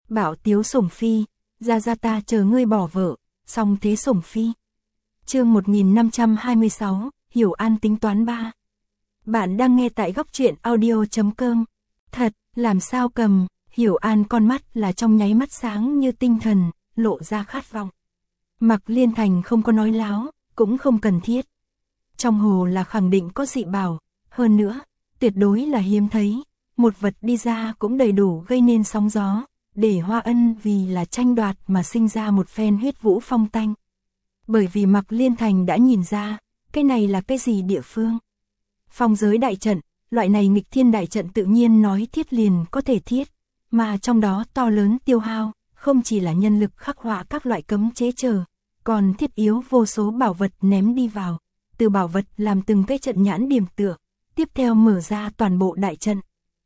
Bảo Tiếu Sủng Phi, ra ta chờ ngươi bỏ vợ, xong thế Sủng Phi. Chương 1526, Hiểu An tính toán 3. Bạn đang nghe tại góc truyện audio.com. Thật, làm sao cầm, Hiểu An con mắt là trong nháy mắt sáng như tinh thần, lộ ra khát vọng. Mạc Liên Thành không có nói láo, cũng không cần thiết. Trong hồ là khẳng định có dị bảo, hơn nữa, tuyệt đối là hiếm thấy, một vật đi ra cũng đầy đủ gây nên sóng gió, để Hoa Ân vì là tranh đoạt mà sinh ra một phen huyết vũ phong tanh. Bởi vì Mạc Liên Thành đã nhìn ra, cái này là cái gì địa phương. Phong giới đại trận, loại này nghịch thiên đại trận tự nhiên nói thiết liền có thể thiết, mà trong đó to lớn tiêu hao, không chỉ là nhân lực khắc họa các loại cấm chế chờ, còn thiết yếu vô số bảo vật ném đi vào, từ bảo vật làm từng cái trận nhãn điểm tựa, tiếp theo mở ra toàn bộ đại trận.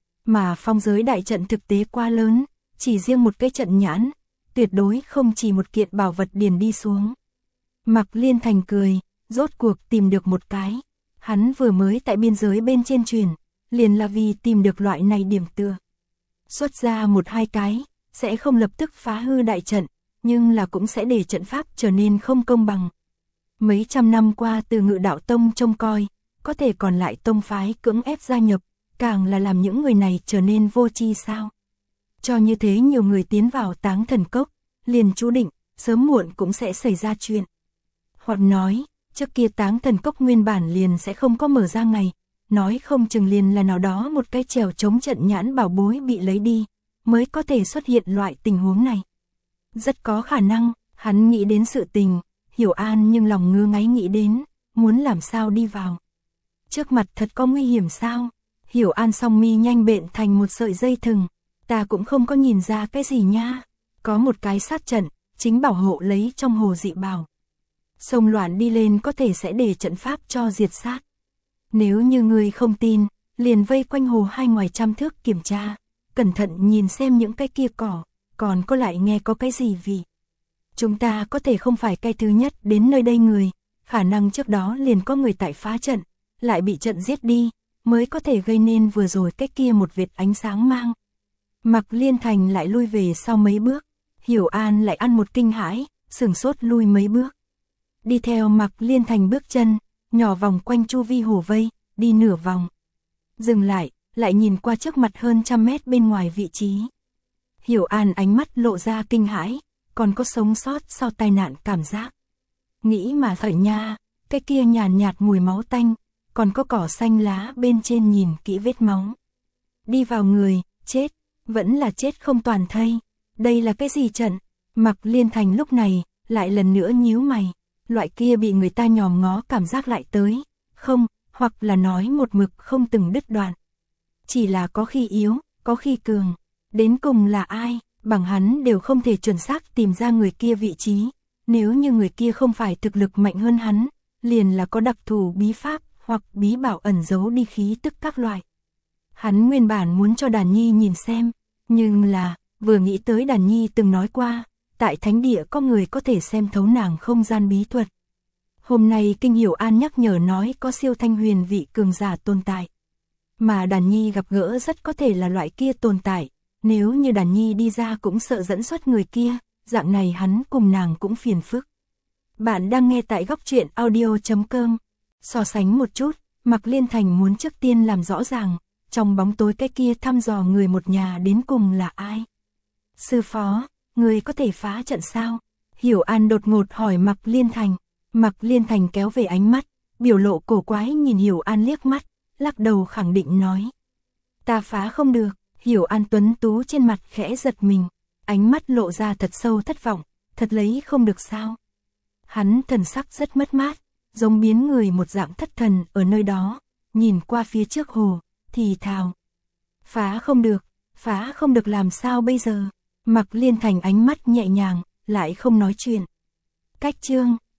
Mà phong giới đại trận thực tế quá lớn, chỉ riêng một cái trận nhãn, tuyệt đối không chỉ một kiện bảo vật điền đi xuống. Mạc Liên Thành cười, rốt cuộc tìm được một cái. Hắn vừa mới tại biên giới bên trên truyền, liền là vì tìm được loại này điểm tựa. Xuất ra một hai cái, sẽ không lập tức phá hư đại trận, nhưng là cũng sẽ để trận pháp trở nên không công bằng. Mấy trăm năm qua từ Ngự Đạo Tông trông coi, có thể còn lại tông phái cưỡng ép gia nhập, càng là làm những người này trở nên vô tri sao. Cho như thế nhiều người tiến vào Táng Thần Cốc, liền chú định, sớm muộn cũng sẽ xảy ra chuyện. Hoặc nói, trước kia Táng Thần Cốc nguyên bản liền sẽ không có mở ra ngày, nói không chừng liền là nào đó một cái trèo chống trận nhãn bảo bối bị lấy đi, mới có thể xuất hiện loại tình huống này. Rất có khả năng, hắn nghĩ đến sự tình, Hiểu An nhưng lòng ngứa ngáy nghĩ đến, muốn làm sao đi vào. Trước mặt thật có nguy hiểm sao? Hiểu An song mi nhanh bện thành một sợi dây thừng, ta cũng không có nhìn ra cái gì nha. Có một cái sát trận, chính bảo hộ lấy trong hồ dị bảo. Xông loạn đi lên có thể sẽ để trận pháp cho diệt sát. Nếu như người không tin, liền vây quanh hồ hai ngoài trăm thước kiểm tra, cẩn thận nhìn xem những cái kia cỏ, còn có lại nghe có cái gì vì. Chúng ta có thể không phải cái thứ nhất đến nơi đây người, khả năng trước đó liền có người tại phá trận, lại bị trận giết đi, mới có thể gây nên vừa rồi cái kia một vệt ánh sáng mang. Mạc Liên Thành lại lui về sau mấy bước, Hiểu An lại ăn một kinh hãi, sửng sốt lui mấy bước. Đi theo Mạc Liên Thành bước chân, nhỏ vòng quanh chu vi hồ vây, đi nửa vòng. Dừng lại nhìn qua trước mặt hơn 100 mét bên ngoài vị trí. Hiểu An ánh mắt lộ ra kinh hãi, còn có sống sót sau tai nạn cảm giác. Nghĩ mà thở nha, cái kia nhàn nhạt mùi máu tanh, còn có cỏ xanh lá bên trên nhìn kỹ vết máu. Đi vào người, chết, vẫn là chết không toàn thây. Đây là cái gì trận? Mạc Liên Thành lúc này, lại lần nữa nhíu mày. Loại kia bị người ta nhòm ngó cảm giác lại tới. Không, hoặc là nói một mực không từng đứt đoạn. Chỉ là có khi yếu, có khi cường. Đến cùng là ai, bằng hắn đều không thể chuẩn xác tìm ra người kia vị trí. Nếu như người kia không phải thực lực mạnh hơn hắn, liền là có đặc thù bí pháp hoặc bí bảo ẩn giấu đi khí tức các loại. Hắn nguyên bản muốn cho Đàn Nhi nhìn xem, nhưng là, vừa nghĩ tới Đàn Nhi từng nói qua, tại thánh địa có người có thể xem thấu nàng không gian bí thuật. Hôm nay Kinh Hiểu An nhắc nhở nói có siêu thanh huyền vị cường giả tồn tại. Mà Đàn Nhi gặp gỡ rất có thể là loại kia tồn tại, nếu như Đàn Nhi đi ra cũng sợ dẫn xuất người kia, dạng này hắn cùng nàng cũng phiền phức. Bạn đang nghe tại góc truyện audio.com. So sánh một chút, Mạc Liên Thành muốn trước tiên làm rõ ràng, trong bóng tối cái kia thăm dò người một nhà đến cùng là ai. Sư phó, người có thể phá trận sao? Hiểu An đột ngột hỏi Mạc Liên Thành. Mạc Liên Thành kéo về ánh mắt, biểu lộ cổ quái nhìn Hiểu An liếc mắt, lắc đầu khẳng định nói. Ta phá không được. Hiểu An tuấn tú trên mặt khẽ giật mình, ánh mắt lộ ra thật sâu thất vọng, thật lấy không được sao. Hắn thần sắc rất mất mát, giống biến người một dạng thất thần ở nơi đó, nhìn qua phía trước hồ, thì thào. Phá không được làm sao bây giờ? Mạc Liên Thành ánh mắt nhẹ nhàng, lại không nói chuyện. Cách chương